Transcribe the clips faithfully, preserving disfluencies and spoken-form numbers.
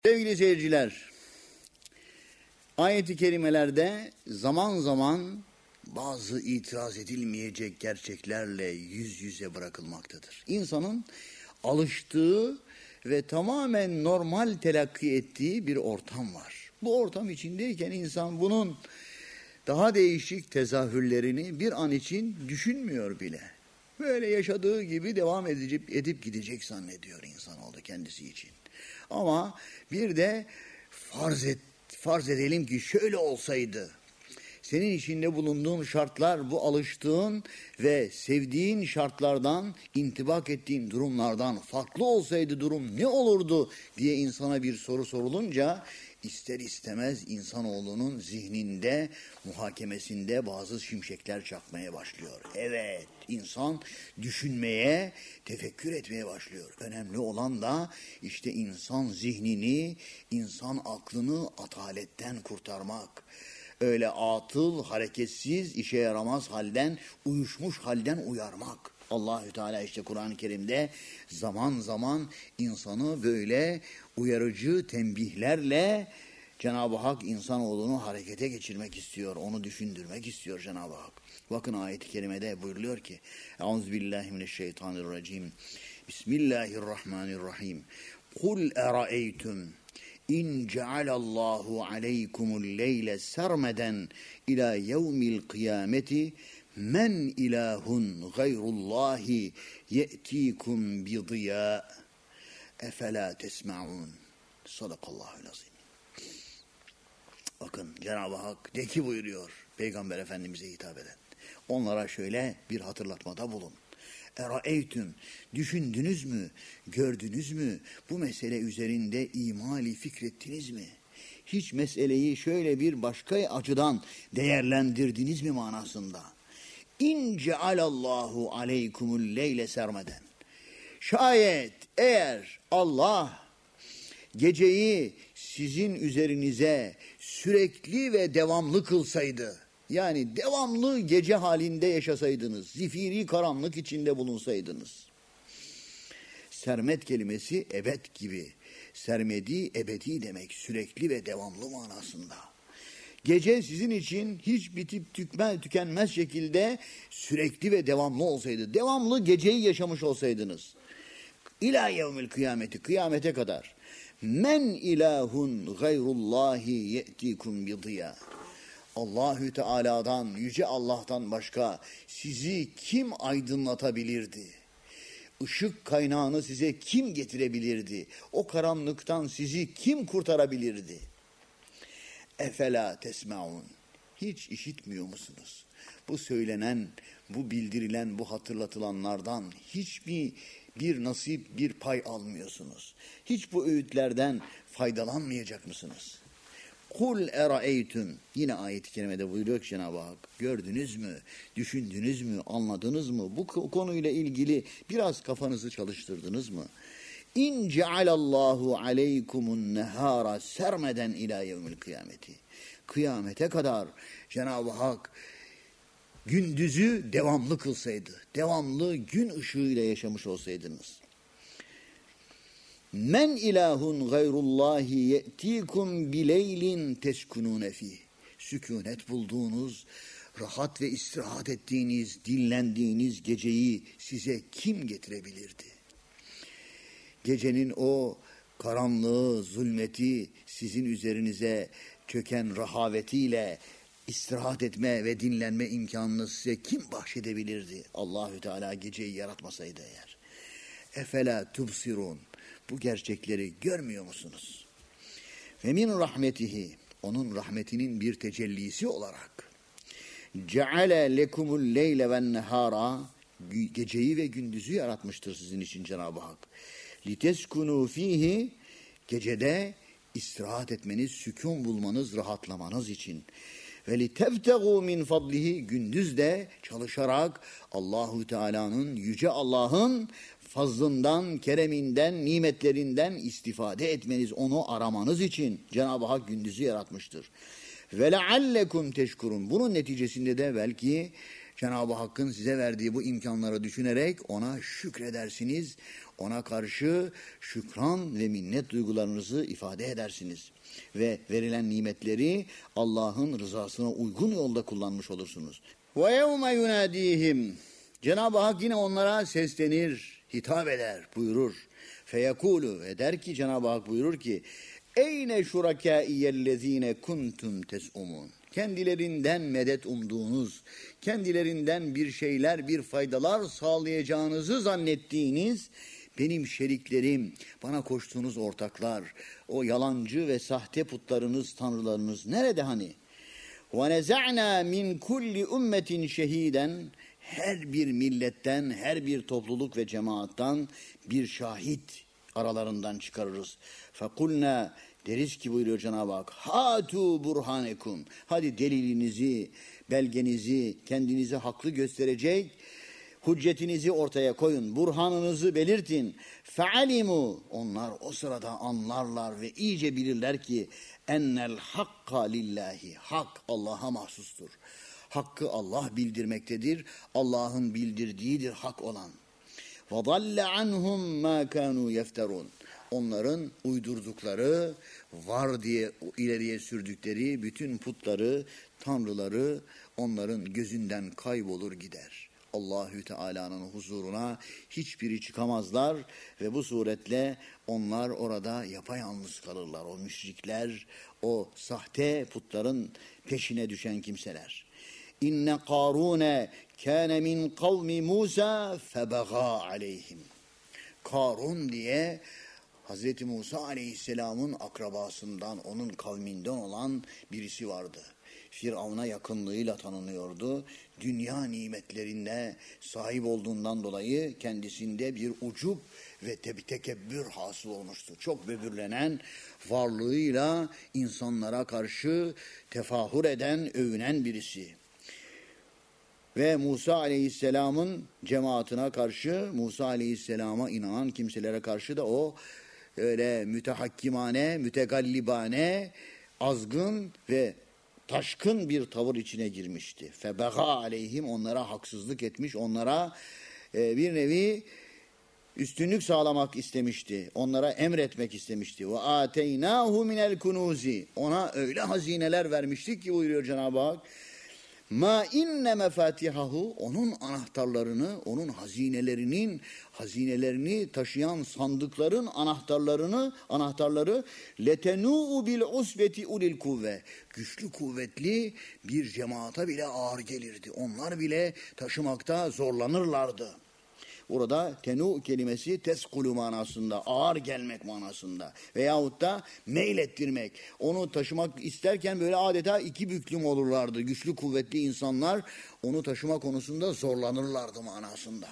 Sevgili seyirciler, ayet-i kerimelerde zaman zaman bazı itiraz edilmeyecek gerçeklerle yüz yüze bırakılmaktadır. İnsanın alıştığı ve tamamen normal telakki ettiği bir ortam var. Bu ortam içindeyken insan bunun daha değişik tezahürlerini bir an için düşünmüyor bile. Böyle yaşadığı gibi devam edip, edip gidecek zannediyor insanoğlu kendisi için. Ama bir de farz, et, farz edelim ki şöyle olsaydı, senin içinde bulunduğun şartlar bu alıştığın ve sevdiğin şartlardan, intibak ettiğin durumlardan farklı olsaydı durum ne olurdu diye insana bir soru sorulunca ister istemez insanoğlunun zihninde, muhakemesinde bazı şimşekler çakmaya başlıyor. Evet, insan düşünmeye, tefekkür etmeye başlıyor. Önemli olan da işte insan zihnini, insan aklını ataletten kurtarmak. Öyle atıl, hareketsiz, işe yaramaz halden, uyuşmuş halden uyarmak. Allahü Teala işte Kur'an-ı Kerim'de zaman zaman insanı böyle uyarıcı tembihlerle Cenab-ı Hak insanoğlunu harekete geçirmek istiyor. Onu düşündürmek istiyor Cenab-ı Hak. Bakın ayet-i kerimede buyuruluyor ki Euzubillahimineşşeytanirracim. Bismillahirrahmanirrahim. Kul eraeytum İn cealallahu aleykumul leyle sermeden ila yevmil kıyameti men ilahun gayrullahi ye'tikum bidiya efela tesma'un. Sadakallahul azim. Bakın Cenab-ı Hak de ki buyuruyor Peygamber Efendimiz'e hitap eden. Onlara şöyle bir hatırlatmada bulun. Eraeytüm, düşündünüz mü, gördünüz mü, bu mesele üzerinde imali fikrettiniz mi? Hiç meseleyi şöyle bir başka açıdan değerlendirdiniz mi manasında? İn cealallahu aleykumul leyle sermeden. Şayet eğer Allah geceyi sizin üzerinize sürekli ve devamlı kılsaydı, yani devamlı gece halinde yaşasaydınız, zifiri karanlık içinde bulunsaydınız. Sermet kelimesi ebed gibi. Sermedi, ebedi demek. Sürekli ve devamlı manasında. Gece sizin için hiç bitip tükmez, tükenmez şekilde sürekli ve devamlı olsaydı. Devamlı geceyi yaşamış olsaydınız. İlâ yevmil kıyameti, kıyamete kadar. Men ilahun gayrullahi ye'tikum bidiyâ. Allahü Teala'dan, Yüce Allah'tan başka sizi kim aydınlatabilirdi? Işık kaynağını size kim getirebilirdi? O karanlıktan sizi kim kurtarabilirdi? Efela tesmaun. Hiç işitmiyor musunuz? Bu söylenen, bu bildirilen, bu hatırlatılanlardan hiçbir bir nasip, bir pay almıyorsunuz. Hiç bu öğütlerden faydalanmayacak mısınız? Kul eraeytüm. Yine ayet-i kerimede buyuruyor ki Cenab-ı Hak. Gördünüz mü? Düşündünüz mü? Anladınız mı? Bu konuyla ilgili biraz kafanızı çalıştırdınız mı? İn cealallahu aleykumun nehara sermeden ila yevmil kıyameti. Kıyamete kadar Cenab-ı Hak gündüzü devamlı kılsaydı, devamlı gün ışığıyla yaşamış olsaydınız. Men ilahun gayrullahi ye'tikum bileylin teskunune fih. Sükunet bulduğunuz, rahat ve istirahat ettiğiniz, dinlendiğiniz geceyi size kim getirebilirdi? Gecenin o karanlığı, zulmeti sizin üzerinize çöken rahavetiyle istirahat etme ve dinlenme imkanını size kim bahşedebilirdi? Allahü Teala geceyi yaratmasaydı eğer. Efela tubsirun. Bu gerçekleri görmüyor musunuz? Ve min rahmetihi, onun rahmetinin bir tecellisi olarak ceale lekumul leyle ven nehara, geceyi ve gündüzü yaratmıştır sizin için Cenab-ı Hak. Liteskunu fihi, gecede istirahat etmeniz, sükun bulmanız, rahatlamanız için. Ve litebtegu min fadlihi, gündüz de çalışarak Allahu Teala'nın, yüce Allah'ın fazlından, kereminden, nimetlerinden istifade etmeniz, onu aramanız için Cenab-ı Hak gündüzü yaratmıştır. Ve leallekum teşkurun. Bunun neticesinde de belki Cenab-ı Hakk'ın size verdiği bu imkanları düşünerek ona şükredersiniz. Ona karşı şükran ve minnet duygularınızı ifade edersiniz. Ve verilen nimetleri Allah'ın rızasına uygun yolda kullanmış olursunuz. وَيَوْمَ يُنَادِيهِمْ Cenab-ı Hak yine onlara seslenir, hitap eder, buyurur. Feyekulu ve der ki Cenab-ı Hak buyurur ki Eyne şurakâiyellezîne kuntum tes'umun. Kendilerinden medet umduğunuz, kendilerinden bir şeyler, bir faydalar sağlayacağınızı zannettiğiniz benim şeriklerim, bana koştuğunuz ortaklar, o yalancı ve sahte putlarınız, tanrılarınız nerede hani? وَنَزَعْنَا مِنْ كُلِّ اُمَّةٍ şehiden her bir milletten, her bir topluluk ve cemaattan bir şahit aralarından çıkarırız. فَقُلْنَا deriz ki buyuruyor Cenab-ı Hak, hatu burhanekum. Hadi delilinizi, belgenizi, kendinizi haklı gösterecek hüccetinizi ortaya koyun, burhanınızı belirtin. Fealimu onlar o sırada anlarlar ve iyice bilirler ki ennel hakka lillahi. Hak Allah'a mahsustur. Hakkı Allah bildirmektedir. Allah'ın bildirdiğidir hak olan. وَضَلَّ عَنْهُمْ مَا كَانُوا يَفْتَرُونَ Onların uydurdukları, var diye ileriye sürdükleri bütün putları, tanrıları onların gözünden kaybolur gider. Allahü Teala'nın huzuruna hiçbiri çıkamazlar ve bu suretle onlar orada yapayalnız kalırlar. O müşrikler, o sahte putların peşine düşen kimseler. İnne Karune kâne min kavmi Musa febegâ aleyhim. Karun diye Hazreti Musa Aleyhisselam'ın akrabasından, onun kavminden olan birisi vardı. Firavun'a yakınlığıyla tanınıyordu. Dünya nimetlerine sahip olduğundan dolayı kendisinde bir ucup ve tekebbür hasıl olmuştu. Çok böbürlenen, varlığıyla insanlara karşı tefahür eden, övünen birisi. Ve Musa Aleyhisselam'ın cemaatine karşı, Musa Aleyhisselam'a inanan kimselere karşı da o öyle mütehakkimane, mütegallibane, azgın ve taşkın bir tavır içine girmişti. Febega aleyhim onlara haksızlık etmiş, onlara e, bir nevi üstünlük sağlamak istemişti. Onlara emretmek istemişti. Ve ateynahu minel kunuzi ona öyle hazineler vermiştik ki buyuruyor Cenab-ı Hak. Ma inne mefatihahu onun anahtarlarını, onun hazinelerinin hazinelerini taşıyan sandıkların anahtarlarını, anahtarları letenuu bil usbeti ulil kuvve. Güçlü kuvvetli bir cemaata bile ağır gelirdi. Onlar bile taşımakta zorlanırlardı. Burada tenu kelimesi teskulu manasında, ağır gelmek manasında veyahut da meylettirmek. Onu taşımak isterken böyle adeta iki büklüm olurlardı. Güçlü kuvvetli insanlar onu taşıma konusunda zorlanırlardı manasında.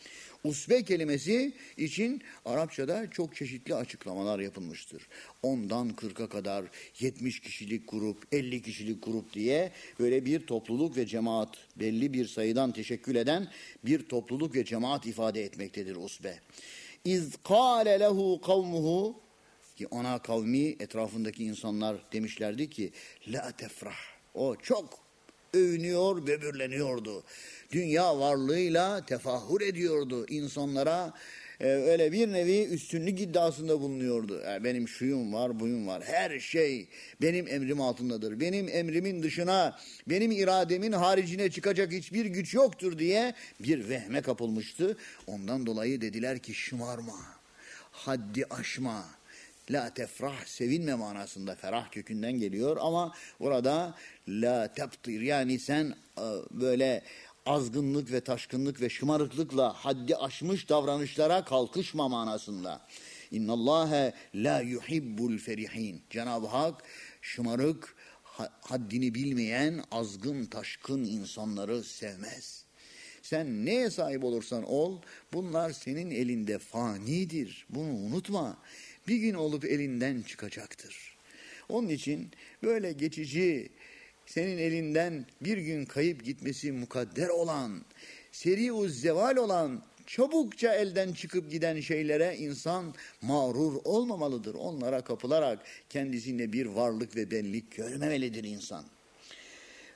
Usbe kelimesi için Arapçada çok çeşitli açıklamalar yapılmıştır. Ondan kırka kadar yetmiş kişilik grup, elli kişilik grup diye böyle bir topluluk ve cemaat, belli bir sayıdan teşekkül eden bir topluluk ve cemaat ifade etmektedir usbe. İz kâle lehu kavmuhu ki ona kavmi etrafındaki insanlar demişlerdi ki la tefrah. O çok övünüyor, böbürleniyordu. Dünya varlığıyla tefahür ediyordu. İnsanlara e, öyle bir nevi üstünlük iddiasında bulunuyordu. E, benim şuyum var, buyum var. Her şey benim emrim altındadır. Benim emrimin dışına, benim irademin haricine çıkacak hiçbir güç yoktur diye bir vehme kapılmıştı. Ondan dolayı dediler ki şımarma, haddi aşma. La tefrah sevinme manasında ferah kökünden geliyor ama burada la tebtir yani sen böyle azgınlık ve taşkınlık ve şımarıklıkla haddi aşmış davranışlara kalkışma manasında. İnnallâhe la yuhibbul ferihin. Cenab-ı Hak şımarık, haddini bilmeyen, azgın, taşkın insanları sevmez. Sen neye sahip olursan ol, bunlar senin elinde fanidir. Bunu unutma. Bir gün olup elinden çıkacaktır. Onun için böyle geçici, senin elinden bir gün kayıp gitmesi mukadder olan, seri-uz zeval olan, çabukça elden çıkıp giden şeylere insan mağrur olmamalıdır. Onlara kapılarak kendisine bir varlık ve benlik görmemelidir insan.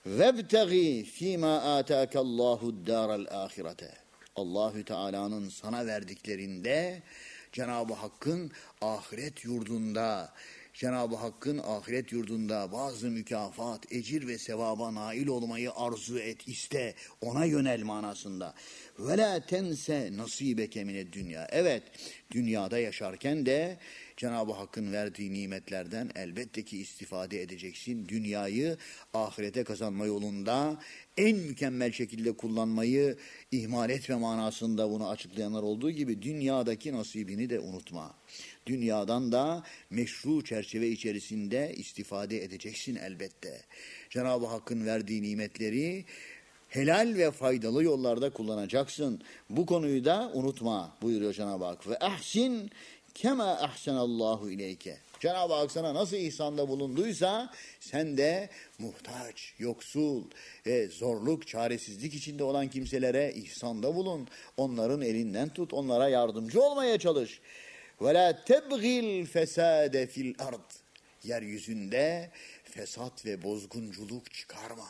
Vebtegi fîmâ âtâkallâhu dâral âhirete. Allahü Teala'nın sana verdiklerinde, Cenab-ı Hakk'ın ahiret yurdunda, Cenab-ı Hakk'ın ahiret yurdunda bazı mükafat, ecir ve sevaba nail olmayı arzu et, iste, ona yönel manasında. Ve la tense nasibeke mined dünya. Evet, dünyada yaşarken de Cenab-ı Hakk'ın verdiği nimetlerden elbette ki istifade edeceksin. Dünyayı ahirete kazanma yolunda en mükemmel şekilde kullanmayı ihmal etme manasında bunu açıklayanlar olduğu gibi dünyadaki nasibini de unutma. Dünyadan da meşru çerçeve içerisinde istifade edeceksin elbette. Cenab-ı Hakk'ın verdiği nimetleri helal ve faydalı yollarda kullanacaksın. Bu konuyu da unutma buyuruyor Cenab-ı Hak. Ve ahsin kema ahsenallahu ileyke. Cenab-ı Hak sana nasıl ihsanda bulunduysa sen de muhtaç, yoksul ve zorluk, çaresizlik içinde olan kimselere ihsanda bulun. Onların elinden tut, onlara yardımcı olmaya çalış. Ve la tebgil fesade fil ard. Yeryüzünde fesat ve bozgunculuk çıkarma.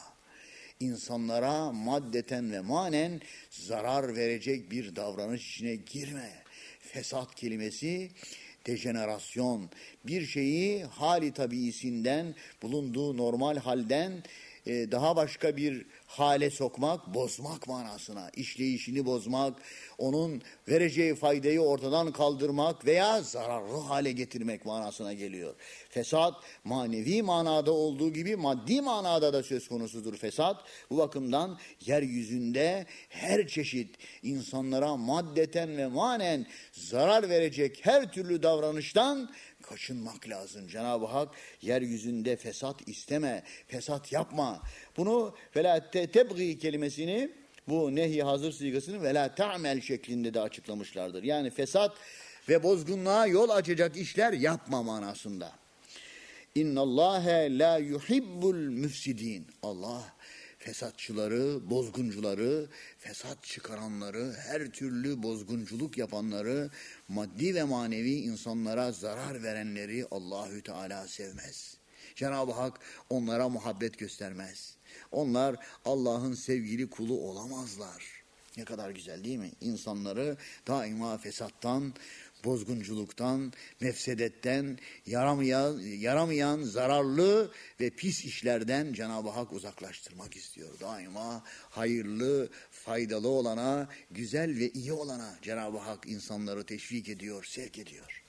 İnsanlara maddeten ve manen zarar verecek bir davranış içine girme. Fesat kelimesi dejenerasyon, bir şeyi hali tabiisinden, bulunduğu normal halden e, daha başka bir hale sokmak, bozmak manasına, işleyişini bozmak, onun vereceği faydayı ortadan kaldırmak veya zararlı hale getirmek manasına geliyor. Fesat manevi manada olduğu gibi maddi manada da söz konusudur fesat. Bu bakımdan yeryüzünde her çeşit insanlara maddeten ve manen zarar verecek her türlü davranıştan kaçınmak lazım. Cenab-ı Hak yeryüzünde fesat isteme, fesat yapma. Bunu vela tebgi kelimesini, bu nehi hazır sigasını vela ta'mel şeklinde de açıklamışlardır. Yani fesat ve bozgunluğa yol açacak işler yapma manasında. İnnallâhe la yuhibbul müfsidin. Allah fesatçıları, bozguncuları, fesat çıkaranları, her türlü bozgunculuk yapanları, maddi ve manevi insanlara zarar verenleri Allahü Teala sevmez. Cenab-ı Hak onlara muhabbet göstermez. Onlar Allah'ın sevgili kulu olamazlar. Ne kadar güzel değil mi? İnsanları daima fesattan, bozgunculuktan, mefsedetten, yaramayan, yaramayan zararlı ve pis işlerden Cenab-ı Hak uzaklaştırmak istiyor. Daima hayırlı, faydalı olana, güzel ve iyi olana Cenab-ı Hak insanları teşvik ediyor, sevk ediyor.